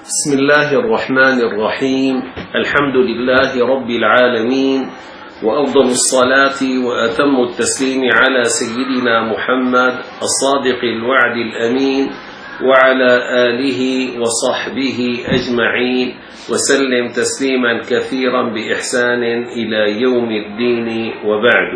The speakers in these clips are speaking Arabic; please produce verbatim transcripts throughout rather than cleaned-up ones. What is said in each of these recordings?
بسم الله الرحمن الرحيم. الحمد لله رب العالمين، وأفضل الصلاة وأتم التسليم على سيدنا محمد الصادق الوعد الأمين وعلى آله وصحبه أجمعين، وسلم تسليما كثيرا بإحسان إلى يوم الدين، وبعد.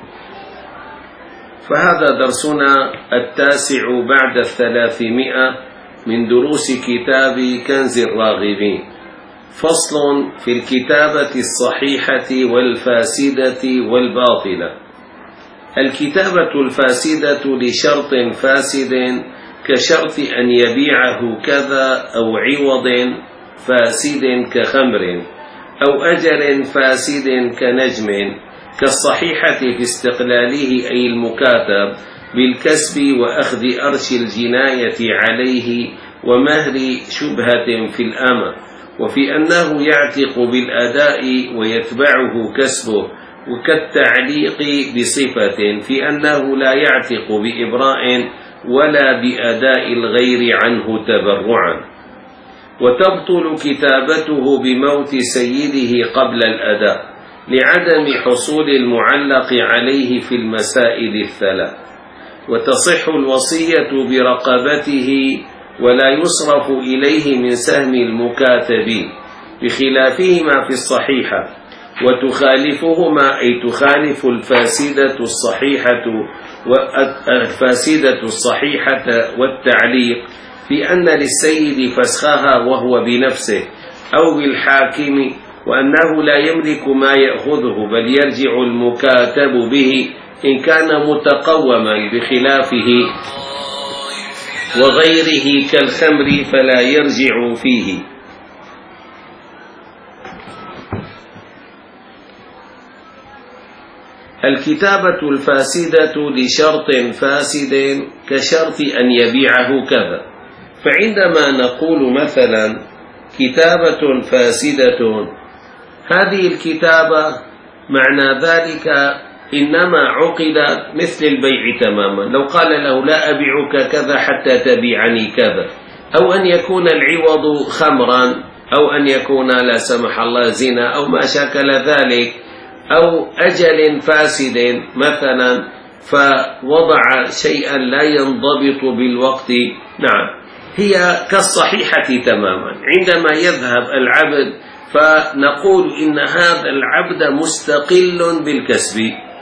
فهذا درسنا التاسع بعد الثلاثمائة من دروس كتاب كنز الراغبين، فصل في الكتابة الصحيحة والفاسدة والباطلة. الكتابة الفاسدة لشرط فاسد كشرط أن يبيعه كذا، أو عوض فاسد كخمر، أو أجل فاسد كنجم، كالصحيحة في استقلاله أي المكاتب بالكسب وأخذ أرش الجناية عليه ومهر شبهة في الأمة، وفي أنه يعتق بالأداء ويتبعه كسبه، وكالتعليق بصفة في أنه لا يعتق بإبراء ولا بأداء الغير عنه تبرعا. وتبطل كتابته بموت سيده قبل الأداء لعدم حصول المعلق عليه في المسائل الثلاث. وتصح الوصية برقبته ولا يصرف إليه من سهم المكاتب، بخلافهما في الصحيحة. وتخالفهما أي تخالف الفاسدة الصحيحة والفاسدة الصحيحة والتعليق في أن للسيد فسخها وهو بنفسه أو بالحاكم، وأنه لا يملك ما يأخذه بل يرجع المكاتب به إن كان متقوما، بخلافه وغيره كالخمر فلا يرجع فيه. الكتابة الفاسدة لشرط فاسد كشرط أن يبيعه كذا. فعندما نقول مثلا كتابة فاسدة، هذه الكتابة معنى ذلك إنما عقد مثل البيع تماما. لو قال له لا أبيعك كذا حتى تبيعني كذا، أو أن يكون العوض خمرا، أو أن يكون لا سمح الله زنا أو ما شاكل ذلك، أو أجل فاسد مثلا فوضع شيئا لا ينضبط بالوقت، نعم هي كالصحيحة تماما. عندما يذهب العبد فنقول إن هذا العبد مستقل بالكسب،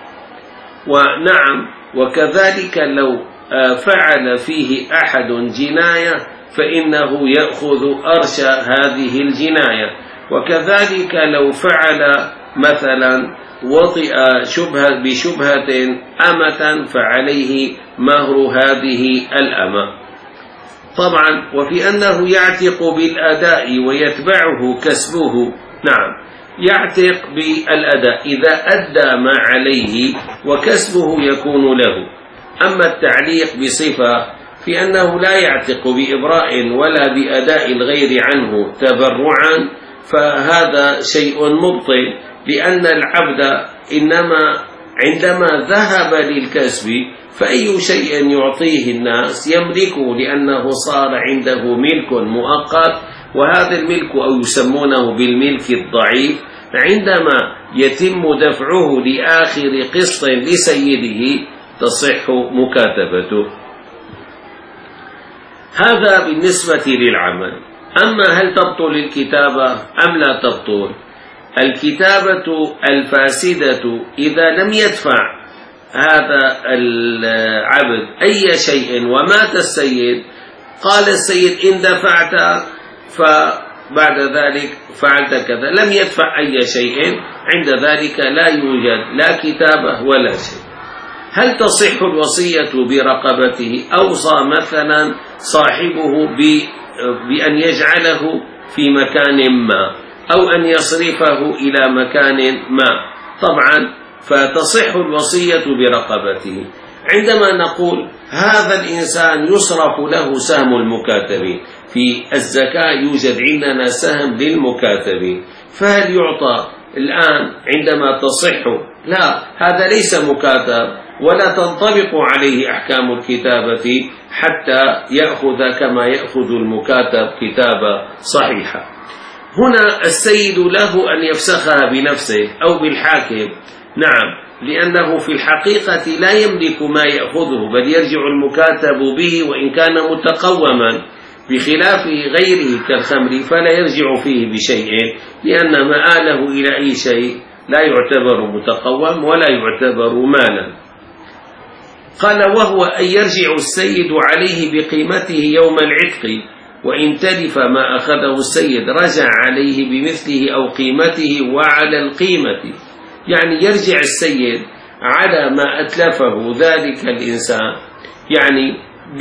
ونعم وكذلك لو فعل فيه أحد جناية فإنه يأخذ أرش هذه الجناية. وكذلك لو فعل مثلا وطئ شبهة بشبهة أمة فعليه مهر هذه الأمة طبعا. وفي أنه يعتق بالأداء ويتبعه كسبه، نعم يعتق بالأداء إذا أدى ما عليه وكسبه يكون له. أما التعليق بصفة في أنه لا يعتق بإبراء ولا بأداء الغير عنه تبرعا، فهذا شيء مبطل، لأن العبد إنما عندما ذهب للكسب فأي شيء يعطيه الناس يملكه، لأنه صار عنده ملك مؤقت، وهذا الملك أو يسمونه بالملك الضعيف عندما يتم دفعه لآخر قسط لسيده تصح مكاتبته. هذا بالنسبة للعمل. أما هل تبطل الكتابة أم لا تبطل؟ الكتابة الفاسدة إذا لم يدفع هذا العبد أي شيء ومات السيد، قال السيد إن دفعت فبعد ذلك فعلت كذا، لم يدفع أي شيء، عند ذلك لا يوجد لا كتابة ولا شيء. هل تصح الوصية برقبته؟ أوصى مثلا صاحبه بأن يجعله في مكان ما، أو أن يصرفه إلى مكان ما، طبعا فتصح الوصية برقبته. عندما نقول هذا الإنسان يصرف له سهم المكاتبين، في الزكاة يوجد عندنا سهم للمكاتبين، فهل يعطى الآن عندما تصح؟ لا، هذا ليس مكاتب، ولا تنطبق عليه أحكام الكتابة حتى يأخذ كما يأخذ المكاتب كتابة صحيحة. هنا السيد له أن يفسخها بنفسه أو بالحاكم، نعم، لأنه في الحقيقة لا يملك ما يأخذه، بل يرجع المكاتب به وإن كان متقوما، بخلاف غيره كالخمر فلا يرجع فيه بشيء، لأن مآله إلى أي شيء لا يعتبر متقوم ولا يعتبر مالا. قال: وهو أن يرجع السيد عليه بقيمته يوم العتق، وإن تلف ما أخذه السيد رجع عليه بمثله أو قيمته وعلى القيمة، يعني يرجع السيد على ما أتلفه ذلك الإنسان، يعني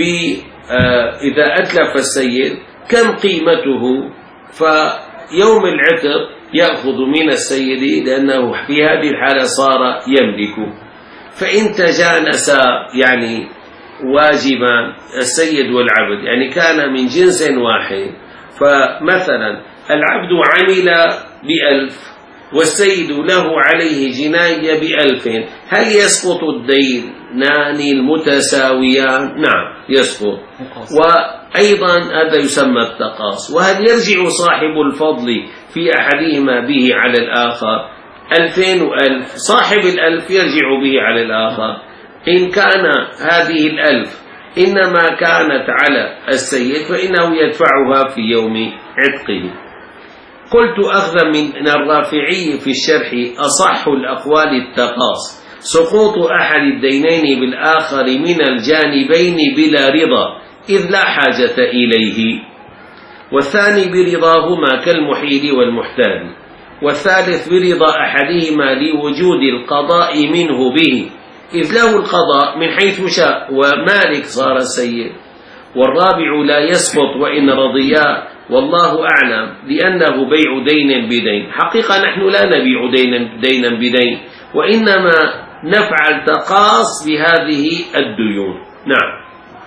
إذا أتلف السيد كم قيمته، فيوم العتق يأخذ من السيد لأنه في هذه الحالة صار يملك. فإن تجانس يعني واجبا السيد والعبد، يعني كان من جنس واحد، فمثلا العبد عمل بألف والسيد له عليه جناية بألف، هل يسقط الدينان المتساويان؟ نعم يسقط. وأيضا هذا يسمى التقاص. وهل يرجع صاحب الفضل في أحدهما به على الآخر؟ ألفين وألف، صاحب الألف يرجع به على الآخر إن كان هذه الألف إنما كانت على السيد فإنه يدفعها في يوم عتقه. قلت أخذا من الرافعي في الشرح: أصح الأقوال التقاص، سقوط أحد الدينين بالآخر من الجانبين بلا رضا إذ لا حاجة إليه، والثاني برضاهما كالمحيل والمحتال، والثالث برضا أحدهما لوجود القضاء منه به إذ له القضاء من حيث شاء ومالك صار السيد، والرابع لا يسقط وإن رضيا، والله أعلم، لأنه بيع دين بدين. حقيقة نحن لا نبيع دينا, دينا بدين، وإنما نفعل تقاص بهذه الديون. نعم،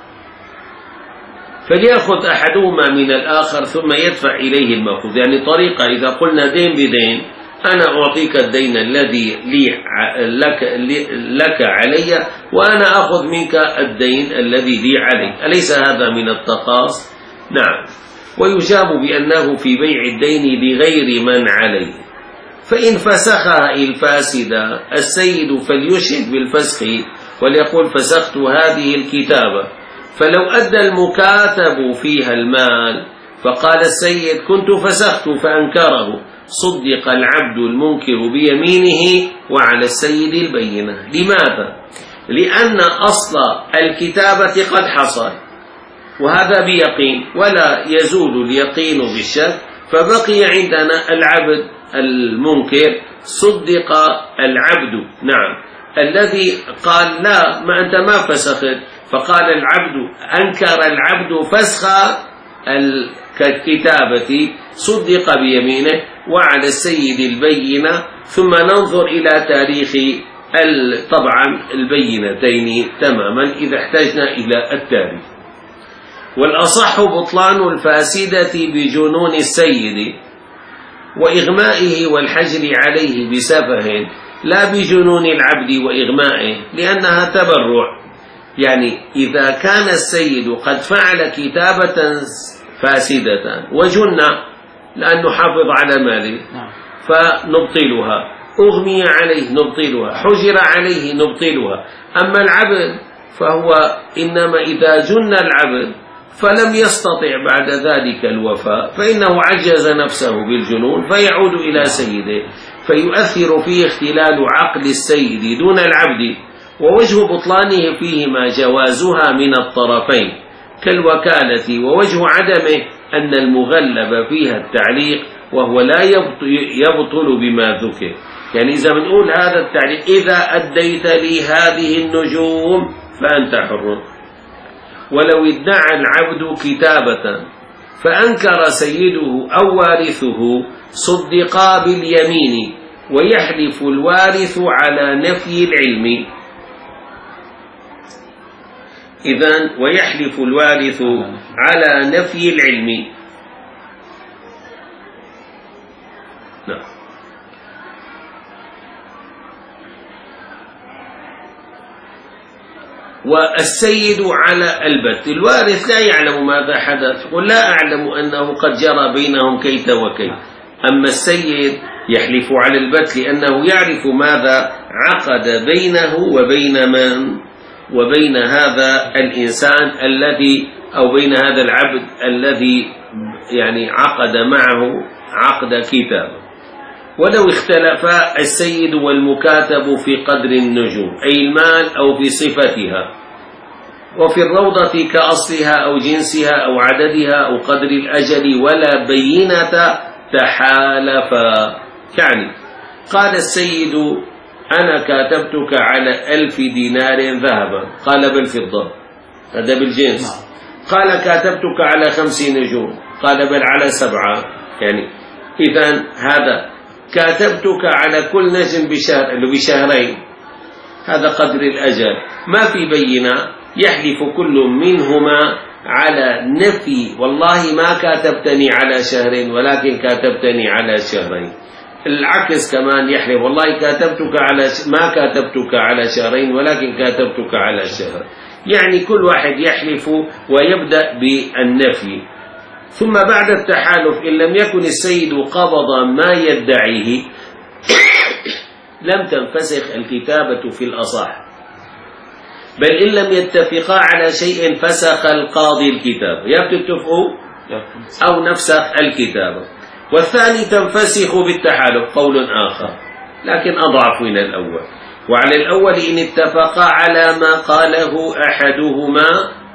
فليأخذ أحدهما من الآخر ثم يدفع إليه المأخوذ، يعني طريقة إذا قلنا دين بدين، أنا أعطيك الدين الذي لي لك, لك علي، وأنا أخذ منك الدين الذي لي علي، أليس هذا من التقاص؟ نعم. ويجاب بأنه في بيع الدين لغير من عليه. فإن فسخها الفاسدة السيد فليشهد بالفسخ وليقول: فسخت هذه الكتابة. فلو أدى المكاتب فيها المال فقال السيد: كنت فسخت، فأنكره، صدق العبد المنكر بيمينه وعلى السيد البينة. لماذا؟ لأن أصل الكتابة قد حصل، وهذا بيقين، ولا يزول اليقين بالشك، فبقي عندنا العبد المنكر، صدق العبد، نعم، الذي قال لا ما أنت ما فسخت، فقال العبد، أنكر العبد فسخ الكتابة، صدق بيمينه وعلى السيد البينة. ثم ننظر إلى تاريخ طبعا البينتين تماما إذا احتجنا إلى التاريخ. والأصح بطلان الفاسدة بجنون السيد وإغمائه والحجر عليه بسفه، لا بجنون العبد وإغمائه، لأنها تبرع. يعني إذا كان السيد قد فعل كتابة فاسدة وجن لأنه حافظ على ماله فنبطلها، أغمي عليه نبطلها، حجر عليه نبطلها. أما العبد فهو إنما إذا جن العبد فلم يستطع بعد ذلك الوفاء فإنه عجز نفسه بالجنون فيعود إلى سيده، فيؤثر فيه اختلال عقل السيد دون العبد. ووجه بطلانه فيهما جوازها من الطرفين كالوكالة، ووجه عدمه أن المغلب فيها التعليق وهو لا يبطل بما ذكر. يعني إذا بنقول هذا التعليق: إذا أديت لي هذه النجوم فأنت حر. ولو ادعى العبد كتابة فأنكر سيده أو وارثه صدقا باليمين، ويحلف الوارث على نفي العلم. إذن ويحلف الوارث على نفي العلم. نعم. والسيد على البت. الوارث لا يعلم ماذا حدث، يقول لا أعلم أنه قد جرى بينهم كيت وكيت. أما السيد يحلف على البت لأنه يعرف ماذا عقد بينه وبين من وبين هذا الإنسان الذي أو بين هذا العبد الذي يعني عقد معه عقد كتابه. ولو اختلفا السيد والمكاتب في قدر النجوم أي المال أو في صفتها، وفي الروضة كأصلها أو جنسها أو عددها أو قدر الأجل ولا بينة تحالفا. يعني قال السيد أنا كاتبتك على ألف دينار ذهبا، قال بالفضة، هذا بالجنس. قال كاتبتك على خمس نجوم، قال بل على سبعة. يعني إذن هذا كاتبتك على كل نجم بشهر بشهرين، هذا قدر الأجل، ما في بينة. يحلف كل منهما على نفي والله ما كاتبتني على شهرين ولكن كاتبتني على شهرين. العكس كمان يحلف والله كاتبتك على ش... ما كاتبتك على شهرين ولكن كاتبتك على شهر. يعني كل واحد يحلف ويبدأ بالنفي. ثم بعد التحالف إن لم يكن السيد قبض ما يدعيه لم تنفسخ الكتابة في الأصح، بل إن لم يتفقا على شيء فسخ القاضي الكتاب، يا بتتفقوا أو نفسخ الكتابة. والثاني تنفسخ بالتحالف قول آخر لكن أضعف من الأول. وعلى الأول إن اتفقا على ما قاله أحدهما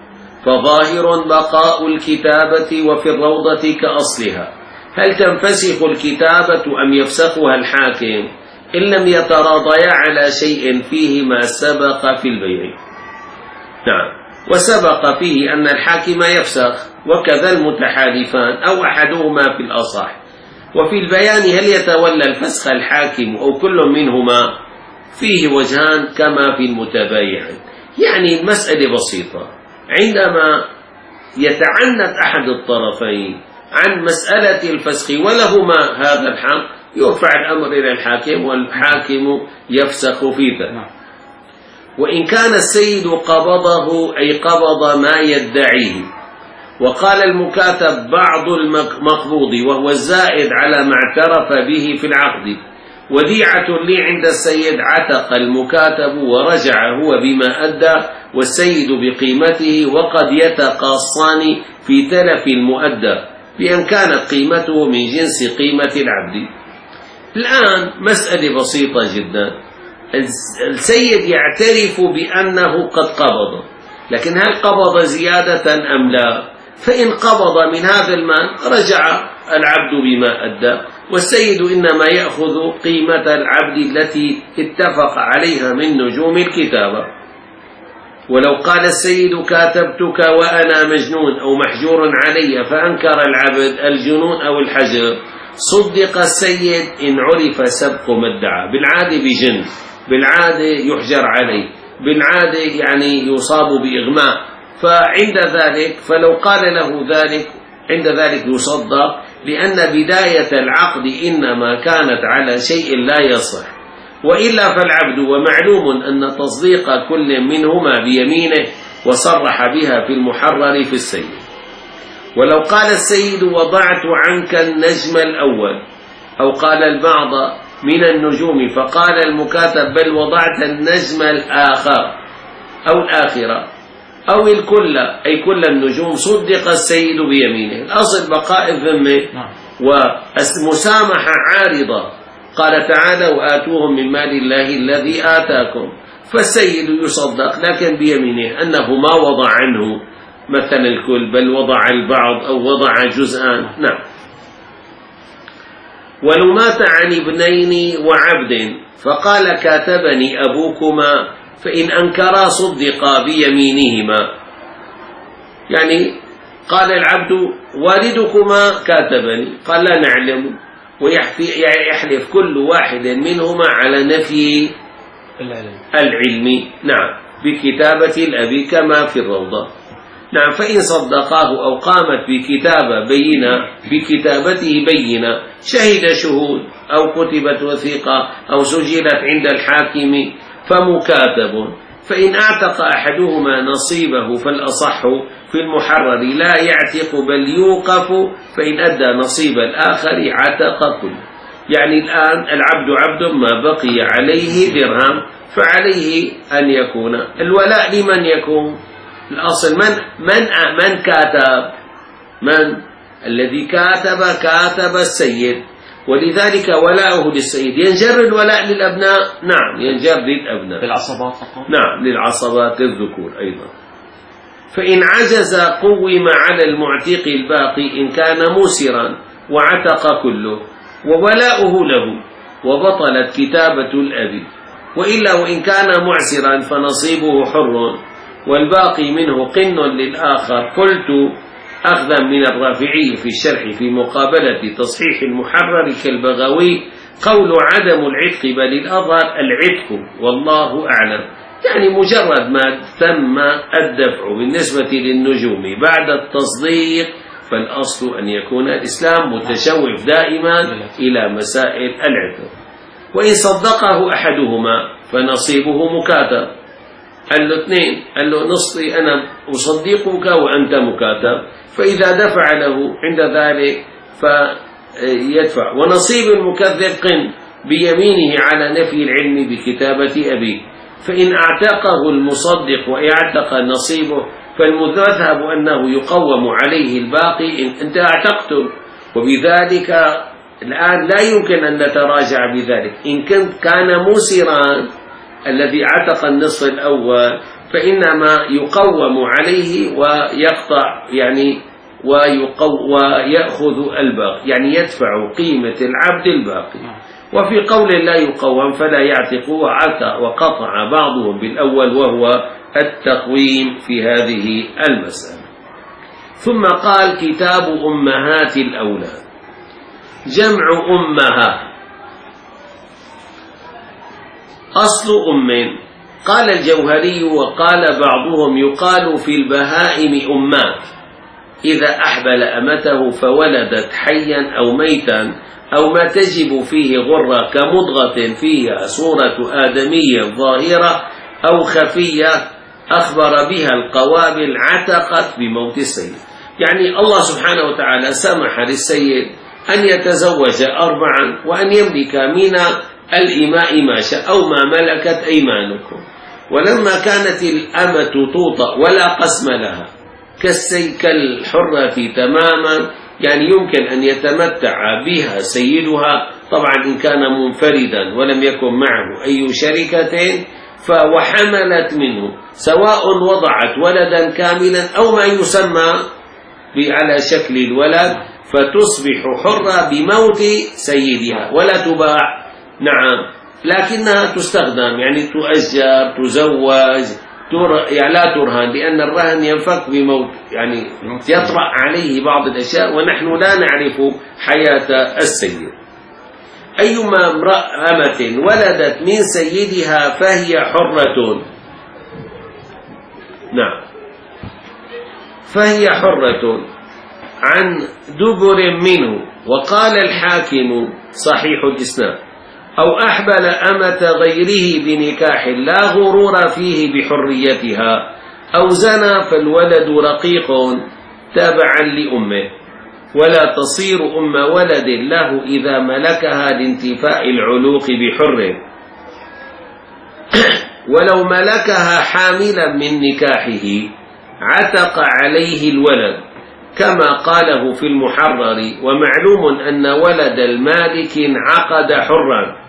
فظاهر بقاء الكتابة وفي الروضة كأصلها. هل تنفسخ الكتابة أم يفسخها الحاكم إن لم يتراضيا على شيء فيه ما سبق في البيع؟ نعم، وسبق فيه أن الحاكم يفسخ وكذا المتحالفان أو أحدهما في الأصح. وفي البيان هل يتولى الفسخ الحاكم أو كل منهما؟ فيه وجهان كما في المتبايعين. يعني المسألة بسيطة، عندما يتعنت أحد الطرفين عن مسألة الفسخ ولهما هذا الحق يرفع الأمر إلى الحاكم والحاكم يفسخ في ذلك. وإن كان السيد قبضه أي قبض ما يدعيه وقال المكاتب بعض المقبوض وهو الزائد على ما اعترف به في العقد، وديعة لي عند السيد، عتق المكاتب ورجع هو بما أدى والسيد بقيمته، وقد يتقاصان في تلف المؤدى بأن كانت قيمته من جنس قيمة العبد. الآن مسألة بسيطة جدا، السيد يعترف بأنه قد قبض، لكن هل قبض زيادة أم لا؟ فإن قبض من هذا المال رجع العبد بما أدى، والسيد إنما يأخذ قيمة العبد التي اتفق عليها من نجوم الكتابة. ولو قال السيد كاتبتك وأنا مجنون أو محجور علي فأنكر العبد الجنون أو الحجر، صدق السيد إن عرف سبق ما ادعى. بالعادة بجن، بالعادة يحجر عليه، بالعادة يعني يصاب بإغماء. فعند ذلك فلو قال له ذلك عند ذلك يصدق، لأن بداية العقد إنما كانت على شيء لا يصح، وإلا فالعبد ومعلوم أن تصديق كل منهما بيمينه وصرح بها في المحرر في السيد. ولو قال السيد وضعت عنك النجم الأول، أو قال البعض من النجوم فقال المكاتب بل وضعت النجم الآخر أو الآخرة أو الكل أي كل النجوم، صدق السيد بيمينه. الأصل بقاء الذمة والمسامحة عارضة. قال تعالى وآتوهم من مال الله الذي آتاكم، فالسيد يصدق لكن بيمينه أنه ما وضع عنه مثلا الكل بل وضع البعض أو وضع جزءان. نعم. ولو مات عن ابنين وعبد فقال كاتبني أبوكما، فإن أنكرا صدقا بيمينهما. يعني قال العبد والدكما كاتبني، قال لا نعلم، ويحلف كل واحد منهما على نفي العلم. نعم، بكتابة الأب كما في الروضة. نعم، فإن صدقاه أو قامت بكتابة بينة بكتابته بينة، شهد شهود أو كتبت وثيقة أو سجلت عند الحاكم فمكاتب، فإن أعتق أحدهما نصيبه فالأصح في المحرر لا يعتق بل يوقف، فإن أدى نصيب الآخر عتق كله. يعني الآن العبد عبد ما بقي عليه درهم فعليه أن يكون الولاء لمن يكون؟ الأصل من من من كاتب؟ من الذي كاتب؟ كاتب السيد، ولذلك ولاؤه للسيد. ينجر الولاء للأبناء؟ نعم ينجر للأبناء. للعصبات فقط؟ نعم للعصبات الذكور أيضا. فإن عجز قوم على المعتق الباقي إن كان موسرا وعتق كله وولاؤه له وبطلت كتابة الأب، وإلا وإن كان معسرا فنصيبه حر والباقي منه قن للآخر. قلت أخذا من الرافعي في الشرح في مقابلة تصحيح المحرر كالبغوي قول عدم العتق بل الأظهر العتق والله أعلم، يعني مجرد ما تم الدفع بالنسبة للنجوم بعد التصديق فالأصل أن يكون الإسلام متشوف دائما إلى مسائل العتق. وإن صدقه أحدهما فنصيبه مكاتب. قال له اثنين، قال له نصفي أنا أصدقك وأنت مكاتب، فإذا دفع له عند ذلك فيدفع. ونصيب المكذب قن بيمينه على نفي العلم بكتابة أبيه، فإن اعتقه المصدق ويعتق نصيبه فالمذهب أنه يقوم عليه الباقي إن أنت اعتقته، وبذلك الآن لا يمكن أن نتراجع بذلك. إن كنت كان موسرا الذي اعتق النصف الأول فإنما يقوم عليه ويقطع يعني ويقو ويأخذ الباقي، يعني يدفع قيمة العبد الباقي. وفي قول لا يقوم فلا يعتق وقطع بعضهم بالأول وهو التقويم في هذه المسألة. ثم قال كتاب أمهات الأولاد، جمع أمها أصل أم. قال الجوهري وقال بعضهم يقال في البهائم أمات إذا أحبل أمته فولدت حيا أو ميتا أو ما تجب فيه غرة كمضغة فيها صورة آدمية ظاهرة أو خفية أخبر بها القوابل عتقت بموت السيد. يعني الله سبحانه وتعالى سمح للسيد أن يتزوج أربعا وأن يملك من الإماء ما شاء أو ما ملكت أيمانكم. ولما كانت الأمة توطأ ولا قسم لها كالسي كالحرة تماما، يعني يمكن أن يتمتع بها سيدها طبعا إن كان منفردا ولم يكن معه أي شركة، فوحملت منه سواء وضعت ولدا كاملا أو ما يسمى على شكل الولد، فتصبح حرة بموت سيدها ولا تباع. نعم لكنها تستخدم، يعني تؤجر تزوج يعني لا ترهن، لأن الرهن ينفك بموت، يعني يطرأ عليه بعض الأشياء ونحن لا نعرف حياة السيد. أيما امرأة ولدت من سيدها فهي حرة. نعم فهي حرة عن دبر منه. وقال الحاكم صحيح الإسناد أو أحبل أمة غيره بنكاح لا غرور فيه بحريتها أو زنى فالولد رقيق تابعا لأمه ولا تصير أم ولد له إذا ملكها لانتفاء العلوق بحر، ولو ملكها حاملا من نكاحه عتق عليه الولد كما قاله في المحرر. ومعلوم أن ولد المالك انعقد حرا.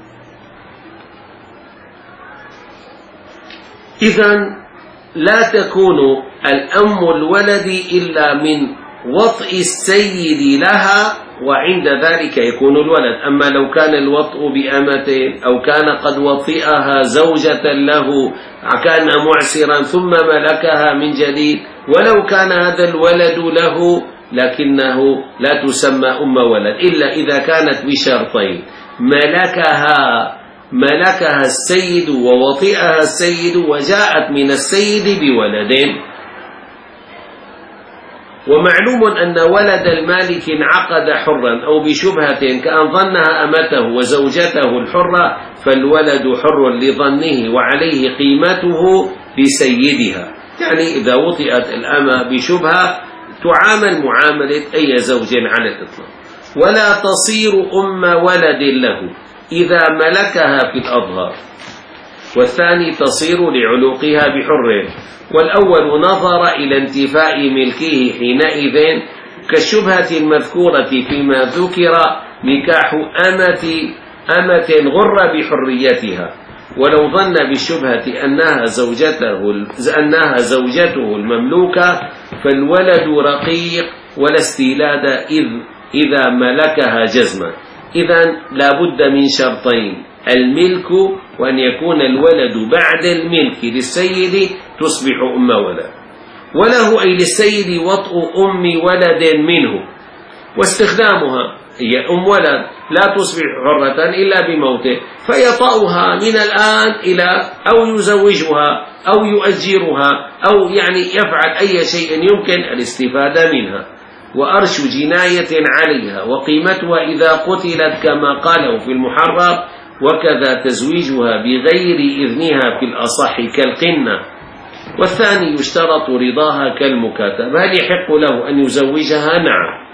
إذن لا تكون الأم الولد إلا من وطء السيد لها، وعند ذلك يكون الولد. أما لو كان الوطء بأمة أو كان قد وطئها زوجة له كان معسرا ثم ملكها من جديد، ولو كان هذا الولد له لكنه لا تسمى أم ولد إلا إذا كانت بشرطين: ملكها ملكها السيد ووطئها السيد وجاءت من السيد بولد. ومعلوم أن ولد المالك انعقد حرا أو بشبهة كأن ظنها أمته وزوجته الحرة، فالولد حر لظنه وعليه قيمته لسيدها. يعني إذا وطئت الأمة بشبهة تعامل معاملة أي زوج على الإطلاق. ولا تصير أم ولد له إذا ملكها في الأظهار، والثاني تصير لعلوقها بحر، والأول نظر إلى انتفاء ملكه حينئذ، كالشبهة المذكورة فيما ذكر نكاح أمة أمة غر بحريتها، ولو ظن بالشبهة أنها زوجته أنها زوجته المملوكة فالولد رقيق ولا استيلاد إذ إذا ملكها جزما. إذن لا بد من شرطين: الملك، وأن يكون الولد بعد الملك للسيد تصبح أم ولد، وله أي للسيد وطء أم ولد منه، واستخدامها هي أم ولد لا تصبح حرة إلا بموته، فيطأها من الآن إلى أو يزوجها أو يؤجرها أو يعني يفعل أي شيء يمكن الاستفادة منها. وأرش جناية عليها، وقيمتها إذا قتلت كما قاله في المحرر، وكذا تزويجها بغير إذنها في الأصح كالقنة. والثاني يشترط رضاها كالمكاتبة. هل يحق له أن يزوجها؟ نعم.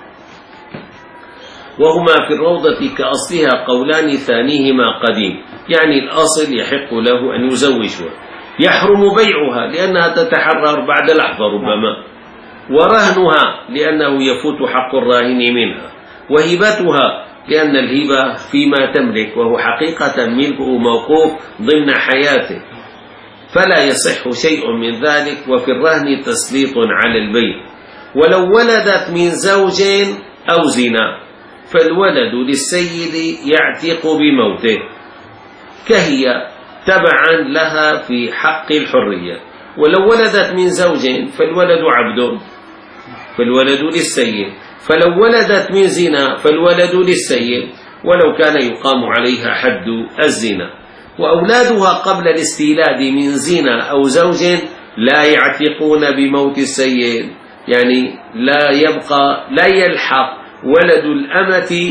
وهما في الروضة كأصلها قولان ثانيهما قديم، يعني الأصل يحق له أن يزوجها. يحرم بيعها لأنها تتحرر بعد لحظة ربما، ورهنها لأنه يفوت حق الراهن منها، وهبتها لأن الهبة فيما تملك، وهو حقيقة ملكه موقوف ضمن حياته، فلا يصح شيء من ذلك. وفي الرهن تسليط على البيع. ولو ولدت من زوج أو زنا فالولد للسيد يعتق بموته، كهي تبعا لها في حق الحرية. ولو ولدت من زوج فالولد عبد، فالولد للسيد. فلو ولدت من زنا فالولد للسيد، ولو كان يقام عليها حد الزنا. وأولادها قبل الاستيلاد من زنا أو زوج لا يعتقون بموت السيد، يعني لا يبقى لا يلحق ولد الأمة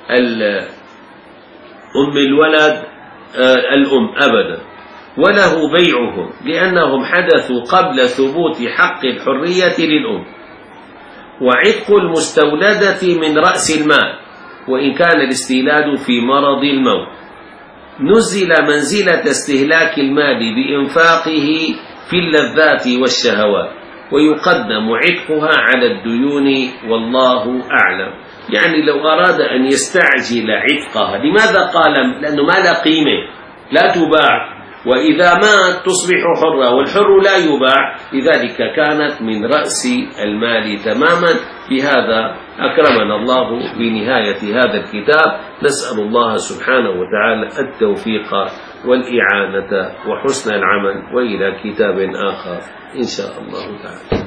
أم الولد الأم أبدا، وله بيعهم لأنهم حدثوا قبل ثبوت حق الحرية للأم. وعتق المستولدة من رأس المال، وإن كان الاستيلاد في مرض الموت، نزل منزلة استهلاك المال بإنفاقه في اللذات والشهوات، ويقدم عتقها على الديون والله أعلم. يعني لو أراد أن يستعجل عتقها، لماذا قال؟ لأنه ما لا قيمة، لا تباع، وإذا مات تصبح حرة، والحر لا يباع، لذلك كانت من رأس المال تماما. بهذا أكرمنا الله بنهاية هذا الكتاب. نسأل الله سبحانه وتعالى التوفيق والإعانة وحسن العمل، وإلى كتاب آخر إن شاء الله تعالى.